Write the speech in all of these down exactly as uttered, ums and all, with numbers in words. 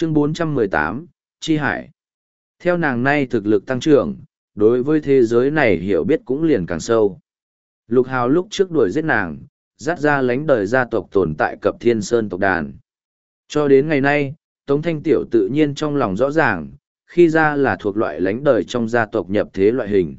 Chương bốn trăm mười tám, Chi Hải. Theo nàng nay thực lực tăng trưởng, đối với thế giới này hiểu biết cũng liền càng sâu. Lục Hào lúc trước đuổi giết nàng, dắt ra lánh đời gia tộc tồn tại cập Thiên Sơn tộc đàn. Cho đến ngày nay, Tống Thanh Tiểu tự nhiên trong lòng rõ ràng, khi ra là thuộc loại lánh đời trong gia tộc nhập thế loại hình.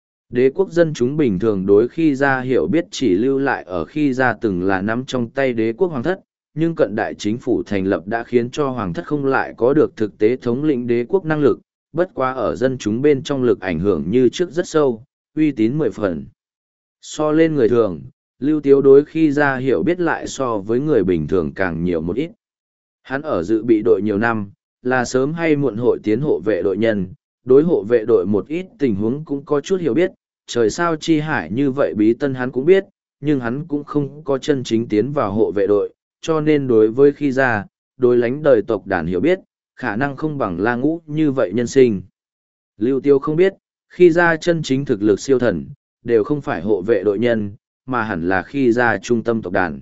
Đế quốc dân chúng bình thường đối khi ra hiểu biết chỉ lưu lại ở khi ra từng là nắm trong tay đế quốc hoàng thất, nhưng cận đại chính phủ thành lập đã khiến cho hoàng thất không lại có được thực tế thống lĩnh đế quốc năng lực, bất quá ở dân chúng bên trong lực ảnh hưởng như trước rất sâu, uy tín mười phần. So lên người thường, Lưu Tiếu đối khi ra hiểu biết lại so với người bình thường càng nhiều một ít. Hắn ở dự bị đội nhiều năm, là sớm hay muộn hội tiến hộ vệ đội nhân, đối hộ vệ đội một ít tình huống cũng có chút hiểu biết, trời sao chi hải như vậy bí tân hắn cũng biết, nhưng hắn cũng không có chân chính tiến vào hộ vệ đội, cho nên đối với khi ra, đối lánh đời tộc đàn hiểu biết, khả năng không bằng La Ngũ như vậy nhân sinh. Lưu Tiêu không biết, khi ra chân chính thực lực siêu thần, đều không phải hộ vệ đội nhân, mà hẳn là khi ra trung tâm tộc đàn.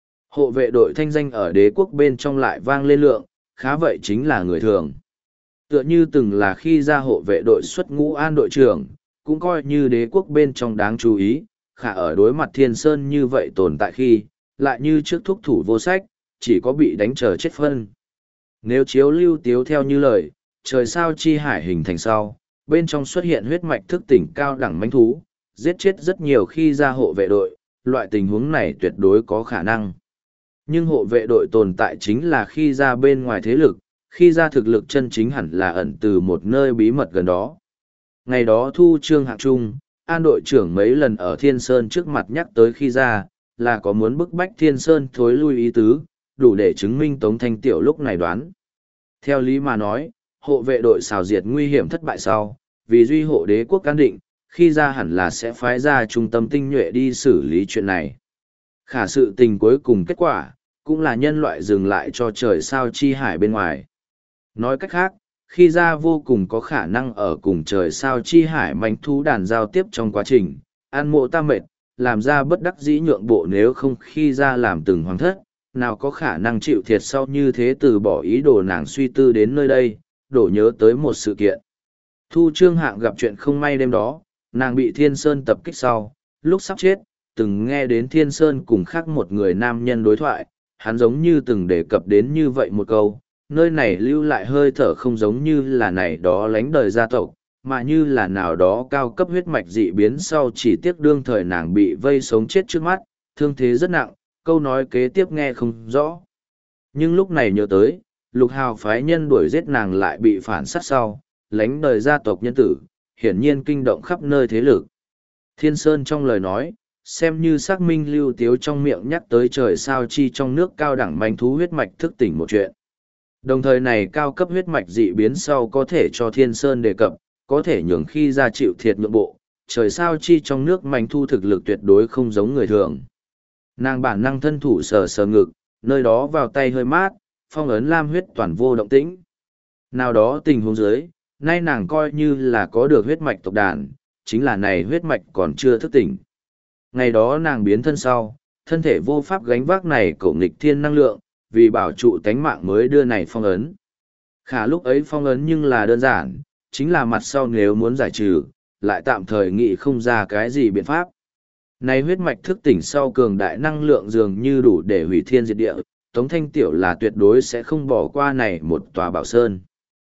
Hộ vệ đội thanh danh ở đế quốc bên trong lại vang lên lượng, khá vậy chính là người thường. Tựa như từng là khi ra hộ vệ đội xuất ngũ an đội trưởng, cũng coi như đế quốc bên trong đáng chú ý, khả ở đối mặt Thiên Sơn như vậy tồn tại khi, lại như trước thúc thủ vô sách, chỉ có bị đánh chờ chết phân. Nếu chiếu Lưu Tiếu theo như lời, trời sao chi hải hình thành sau, bên trong xuất hiện huyết mạch thức tỉnh cao đẳng manh thú, giết chết rất nhiều khi ra hộ vệ đội, loại tình huống này tuyệt đối có khả năng. Nhưng hộ vệ đội tồn tại chính là khi ra bên ngoài thế lực, khi ra thực lực chân chính hẳn là ẩn từ một nơi bí mật gần đó. Ngày đó thu trương hạng trung, an đội trưởng mấy lần ở Thiên Sơn trước mặt nhắc tới khi ra, là có muốn bức bách Thiên Sơn thối lui ý tứ, đủ để chứng minh Tống Thanh Tiểu lúc này đoán. Theo lý mà nói, hộ vệ đội xào diệt nguy hiểm thất bại sau, vì duy hộ đế quốc can định, khi ra hẳn là sẽ phái ra trung tâm tinh nhuệ đi xử lý chuyện này. Khả sự tình cuối cùng kết quả, cũng là nhân loại dừng lại cho trời sao chi hải bên ngoài. Nói cách khác, khi ra vô cùng có khả năng ở cùng trời sao chi hải manh thú đàn giao tiếp trong quá trình, an mộ ta mệt, làm ra bất đắc dĩ nhượng bộ nếu không khi ra làm từng hoàng thất, nào có khả năng chịu thiệt sau như thế từ bỏ ý đồ nàng suy tư đến nơi đây, đổ nhớ tới một sự kiện. Thu Trương Hạng gặp chuyện không may đêm đó, nàng bị Thiên Sơn tập kích sau, lúc sắp chết, từng nghe đến Thiên Sơn cùng khác một người nam nhân đối thoại, hắn giống như từng đề cập đến như vậy một câu, nơi này lưu lại hơi thở không giống như là này đó lánh đời gia tộc, mà như là nào đó cao cấp huyết mạch dị biến sau chỉ tiếc đương thời nàng bị vây sống chết trước mắt, thương thế rất nặng, câu nói kế tiếp nghe không rõ. Nhưng lúc này nhớ tới, Lục Hào phái nhân đuổi giết nàng lại bị phản sát sau, lánh đời gia tộc nhân tử, hiển nhiên kinh động khắp nơi thế lực. Thiên Sơn trong lời nói, xem như xác minh Lưu Tiếu trong miệng nhắc tới trời sao chi trong nước cao đẳng manh thú huyết mạch thức tỉnh một chuyện. Đồng thời này cao cấp huyết mạch dị biến sau có thể cho Thiên Sơn đề cập, có thể nhường khi ra chịu thiệt nhượng bộ, trời sao chi trong nước manh thu thực lực tuyệt đối không giống người thường. Nàng bản năng thân thủ sờ sờ ngực, nơi đó vào tay hơi mát, phong ấn lam huyết toàn vô động tĩnh. Nào đó tình huống dưới, nay nàng coi như là có được huyết mạch tộc đàn, chính là này huyết mạch còn chưa thức tỉnh. Ngày đó nàng biến thân sau, thân thể vô pháp gánh vác này cổ nghịch thiên năng lượng, vì bảo trụ tánh mạng mới đưa này phong ấn. Khả lúc ấy phong ấn nhưng là đơn giản, chính là mặt sau nếu muốn giải trừ, lại tạm thời nghĩ không ra cái gì biện pháp. Này huyết mạch thức tỉnh sau cường đại năng lượng dường như đủ để hủy thiên diệt địa, Tống Thanh Tiểu là tuyệt đối sẽ không bỏ qua này một tòa bảo sơn.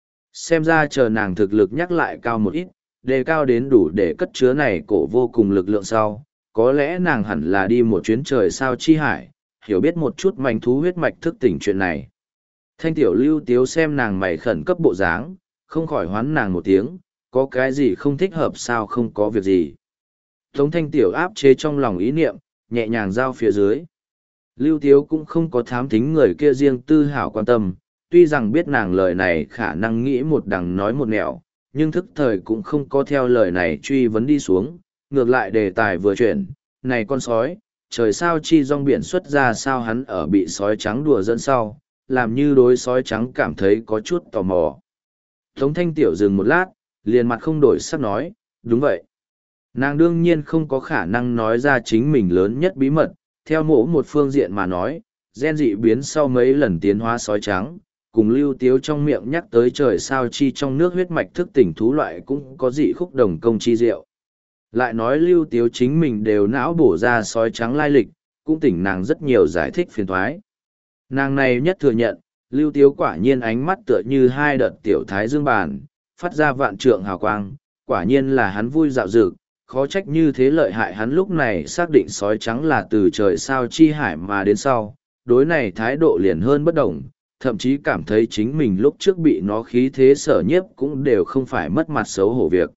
Xem ra chờ nàng thực lực nhắc lại cao một ít, đề cao đến đủ để cất chứa này cổ vô cùng lực lượng sau, có lẽ nàng hẳn là đi một chuyến trời sao chi hải, hiểu biết một chút manh thú huyết mạch thức tỉnh chuyện này. Thanh Tiểu Lưu Tiếu xem nàng mày khẩn cấp bộ dáng, không khỏi hoán nàng một tiếng, có cái gì không thích hợp sao không có việc gì. Tống Thanh Tiểu áp chế trong lòng ý niệm, nhẹ nhàng giao phía dưới. Lưu Tiếu cũng không có thám thính người kia riêng tư hảo quan tâm, tuy rằng biết nàng lời này khả năng nghĩ một đằng nói một nẻo, nhưng thức thời cũng không có theo lời này truy vấn đi xuống, ngược lại đề tài vừa chuyển, này con sói, trời sao chi rong biển xuất ra sao hắn ở bị sói trắng đùa dẫn sau, làm như đối sói trắng cảm thấy có chút tò mò. Tống Thanh Tiểu dừng một lát, liền mặt không đổi sắc nói, đúng vậy. Nàng đương nhiên không có khả năng nói ra chính mình lớn nhất bí mật, theo mỗi một phương diện mà nói, gen dị biến sau mấy lần tiến hóa sói trắng, cùng lưu tiếu trong miệng nhắc tới trời sao chi trong nước huyết mạch thức tỉnh thú loại cũng có dị khúc đồng công chi diệu. Lại nói lưu tiếu chính mình đều não bổ ra sói trắng lai lịch, cũng tỉnh nàng rất nhiều giải thích phiền thoái. Nàng này nhất thừa nhận, lưu tiếu quả nhiên ánh mắt tựa như hai đợt tiểu thái dương bàn, phát ra vạn trượng hào quang, quả nhiên là hắn vui dạo dực, khó trách như thế lợi hại hắn lúc này xác định sói trắng là từ trời sao chi hải mà đến sau, đối này thái độ liền hơn bất đồng, thậm chí cảm thấy chính mình lúc trước bị nó khí thế sở nhiếp cũng đều không phải mất mặt xấu hổ việc.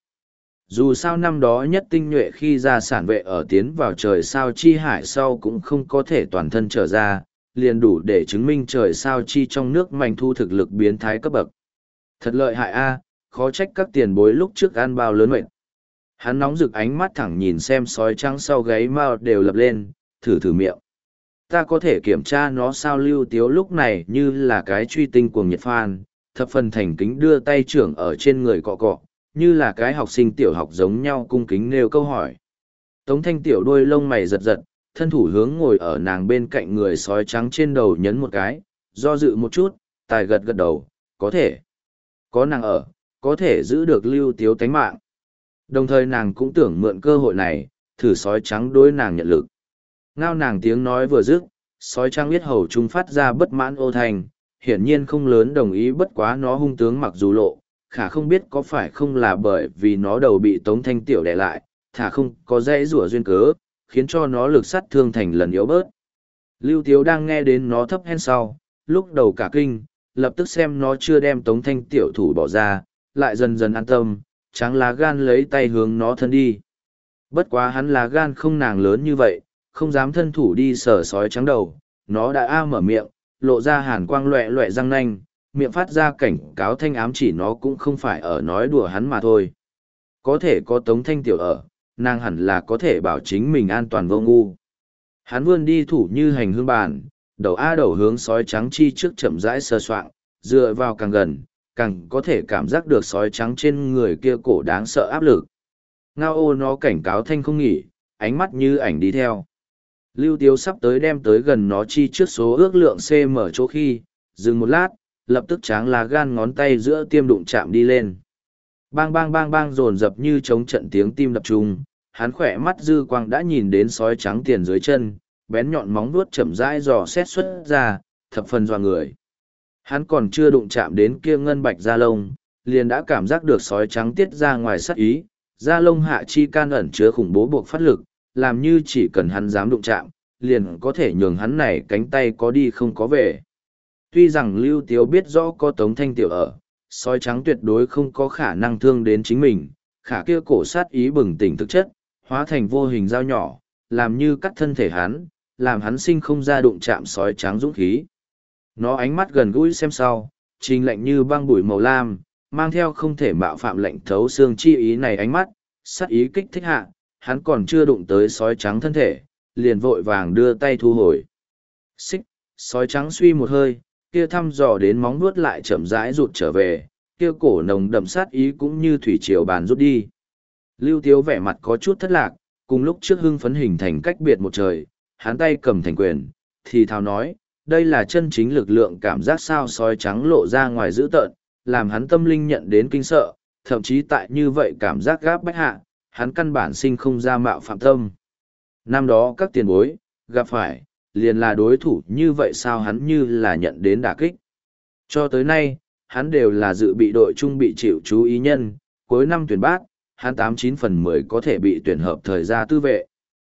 Dù sao năm đó nhất tinh nhuệ khi ra sản vệ ở tiến vào trời sao chi hải sau cũng không có thể toàn thân trở ra, liền đủ để chứng minh trời sao chi trong nước manh thu thực lực biến thái cấp bậc. Thật lợi hại a, khó trách các tiền bối lúc trước ăn bao lớn mệnh. Hắn nóng rực ánh mắt thẳng nhìn xem sói trắng sau gáy mao đều lập lên, thử thử miệng. Ta có thể kiểm tra nó sao lưu tiếu lúc này như là cái truy tinh cuồng nhiệt phan, thập phần thành kính đưa tay trưởng ở trên người cọ cọ, như là cái học sinh tiểu học giống nhau cung kính nêu câu hỏi. Tống thanh tiểu đuôi lông mày giật giật, thân thủ hướng ngồi ở nàng bên cạnh người sói trắng trên đầu nhấn một cái, do dự một chút, tài gật gật đầu, có thể. Có nàng ở, có thể giữ được lưu tiếu tánh mạng. Đồng thời nàng cũng tưởng mượn cơ hội này, thử sói trắng đối nàng nhận lực. Ngao nàng tiếng nói vừa dứt, sói trắng biết hầu trung phát ra bất mãn ô thành, hiển nhiên không lớn đồng ý bất quá nó hung tướng mặc dù lộ, khả không biết có phải không là bởi vì nó đầu bị tống thanh tiểu đè lại, thả không có dãy rủa duyên cớ, khiến cho nó lực sát thương thành lần yếu bớt. Lưu Tiếu đang nghe đến nó thấp hen sau, lúc đầu cả kinh, lập tức xem nó chưa đem tống thanh tiểu thủ bỏ ra, lại dần dần an tâm, tráng lá gan lấy tay hướng nó thân đi. Bất quá hắn lá gan không nàng lớn như vậy, không dám thân thủ đi sờ sói trắng đầu, nó đã a mở miệng, lộ ra hàn quang loẹ loẹ răng nanh, miệng phát ra cảnh cáo thanh ám chỉ nó cũng không phải ở nói đùa hắn mà thôi. Có thể có tống thanh tiểu ở, nàng hẳn là có thể bảo chính mình an toàn vô ngu. Hắn vươn đi thủ như hành hương bàn, đầu a đầu hướng sói trắng chi trước chậm rãi sơ soạng, dựa vào càng gần, càng có thể cảm giác được sói trắng trên người kia cổ đáng sợ áp lực. Ngao ô nó cảnh cáo thanh không nghỉ, ánh mắt như ảnh đi theo. Lưu Tiếu sắp tới đem tới gần nó chi trước số ước lượng cm chỗ khi, dừng một lát, lập tức tráng lá gan ngón tay giữa tiêm đụng chạm đi lên. Bang bang bang bang dồn dập như chống trận tiếng tim đập trung, hắn khỏe mắt dư quang đã nhìn đến sói trắng tiền dưới chân, bén nhọn móng vuốt chậm rãi dò xét xuất ra, thập phần dọa người. Hắn còn chưa đụng chạm đến kia ngân bạch da lông, liền đã cảm giác được sói trắng tiết ra ngoài sát ý, da lông hạ chi can ẩn chứa khủng bố buộc phát lực, làm như chỉ cần hắn dám đụng chạm, liền có thể nhường hắn này cánh tay có đi không có về. Tuy rằng Lưu Tiếu biết rõ có Tống Thanh Tiểu ở, sói trắng tuyệt đối không có khả năng thương đến chính mình, khả kia cổ sát ý bừng tỉnh thực chất, hóa thành vô hình dao nhỏ, làm như cắt thân thể hắn, làm hắn sinh không ra đụng chạm sói trắng dũng khí. Nó ánh mắt gần gũi xem sau, trình lạnh như băng bụi màu lam, mang theo không thể mạo phạm lệnh thấu xương chi ý này ánh mắt, sát ý kích thích hạ, hắn còn chưa đụng tới sói trắng thân thể, liền vội vàng đưa tay thu hồi. Xích, sói trắng suy một hơi, kia thăm dò đến móng vuốt lại chậm rãi rụt trở về, kia cổ nồng đậm sát ý cũng như thủy triều bàn rút đi. Lưu Tiếu vẻ mặt có chút thất lạc, cùng lúc trước hưng phấn hình thành cách biệt một trời, hắn tay cầm thành quyền, thì thào nói, đây là chân chính lực lượng cảm giác sao sói trắng lộ ra ngoài dữ tợn, làm hắn tâm linh nhận đến kinh sợ, thậm chí tại như vậy cảm giác gáp bách hạ, hắn căn bản sinh không ra mạo phạm tâm. Năm đó các tiền bối, gặp phải, liền là đối thủ như vậy sao hắn như là nhận đến đả kích. Cho tới nay, hắn đều là dự bị đội trung bị chịu chú ý nhân, cuối năm tuyển bát, hắn tám chín phần mười có thể bị tuyển hợp thời gia tư vệ.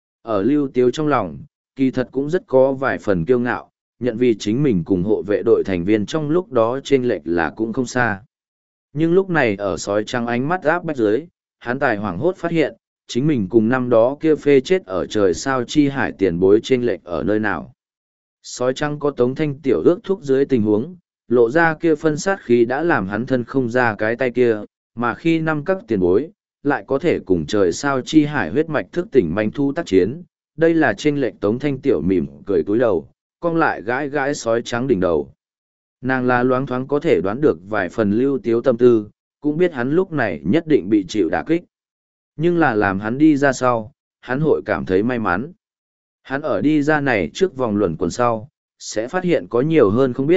Ở Lưu Tiếu trong lòng, kỳ thật cũng rất có vài phần kiêu ngạo, nhận vì chính mình cùng hộ vệ đội thành viên trong lúc đó chênh lệch là cũng không xa. Nhưng lúc này ở sói trắng ánh mắt áp bách dưới, hắn tài hoảng hốt phát hiện, chính mình cùng năm đó kia phê chết ở trời sao chi hải tiền bối chênh lệch ở nơi nào. Sói trắng có Tống Thanh Tiểu ước thúc dưới tình huống, lộ ra kia phân sát khí đã làm hắn thân không ra cái tay kia, mà khi năm các tiền bối, lại có thể cùng trời sao chi hải huyết mạch thức tỉnh manh thu tác chiến, đây là chênh lệch. Tống Thanh Tiểu mỉm cười cúi đầu, cong lại gãi gãi sói trắng đỉnh đầu. Nàng là loáng thoáng có thể đoán được vài phần Lưu Tiếu tâm tư, cũng biết hắn lúc này nhất định bị chịu đả kích. Nhưng là làm hắn đi ra sau, hắn hội cảm thấy may mắn. Hắn ở đi ra này trước vòng luẩn quần sau, sẽ phát hiện có nhiều hơn không biết,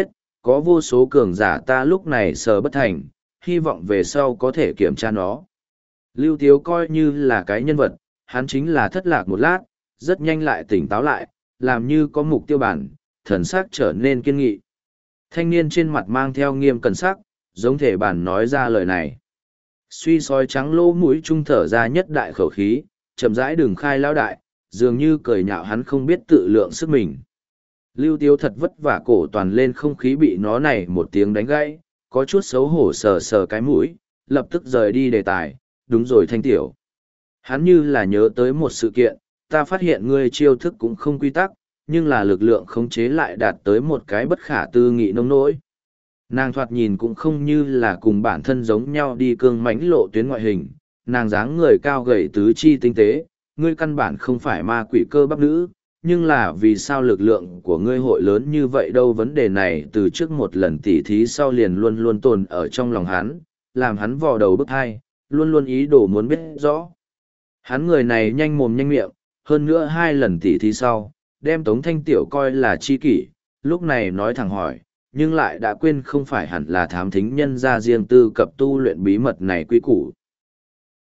có vô số cường giả ta lúc này sờ bất thành, hy vọng về sau có thể kiểm tra nó. Lưu Tiếu coi như là cái nhân vật, hắn chính là thất lạc một lát, rất nhanh lại tỉnh táo lại, làm như có mục tiêu bản, thần sắc trở nên kiên nghị. Thanh niên trên mặt mang theo nghiêm cẩn sắc, giống thể bản nói ra lời này. Suy sói trắng lỗ mũi trung thở ra nhất đại khẩu khí, chậm rãi đường khai lao đại, dường như cười nhạo hắn không biết tự lượng sức mình. Lưu Tiếu thật vất vả cổ toàn lên không khí bị nó này một tiếng đánh gãy, có chút xấu hổ sờ sờ cái mũi, lập tức rời đi đề tài, đúng rồi Thanh tiểu. Hắn như là nhớ tới một sự kiện, ta phát hiện ngươi chiêu thức cũng không quy tắc, nhưng là lực lượng khống chế lại đạt tới một cái bất khả tư nghị nông nỗi. Nàng thoạt nhìn cũng không như là cùng bản thân giống nhau đi cương mãnh lộ tuyến ngoại hình, nàng dáng người cao gầy tứ chi tinh tế, ngươi căn bản không phải ma quỷ cơ bắp nữ, nhưng là vì sao lực lượng của ngươi hội lớn như vậy đâu, vấn đề này từ trước một lần tỉ thí sau liền luôn luôn tồn ở trong lòng hắn, làm hắn vò đầu bức hai, luôn luôn ý đồ muốn biết rõ. Hắn người này nhanh mồm nhanh miệng, hơn nữa hai lần tỉ thí sau, đem Tống Thanh Tiểu coi là chi kỷ, lúc này nói thẳng hỏi, nhưng lại đã quên không phải hẳn là thám thính nhân ra riêng tư cập tu luyện bí mật này quy củ.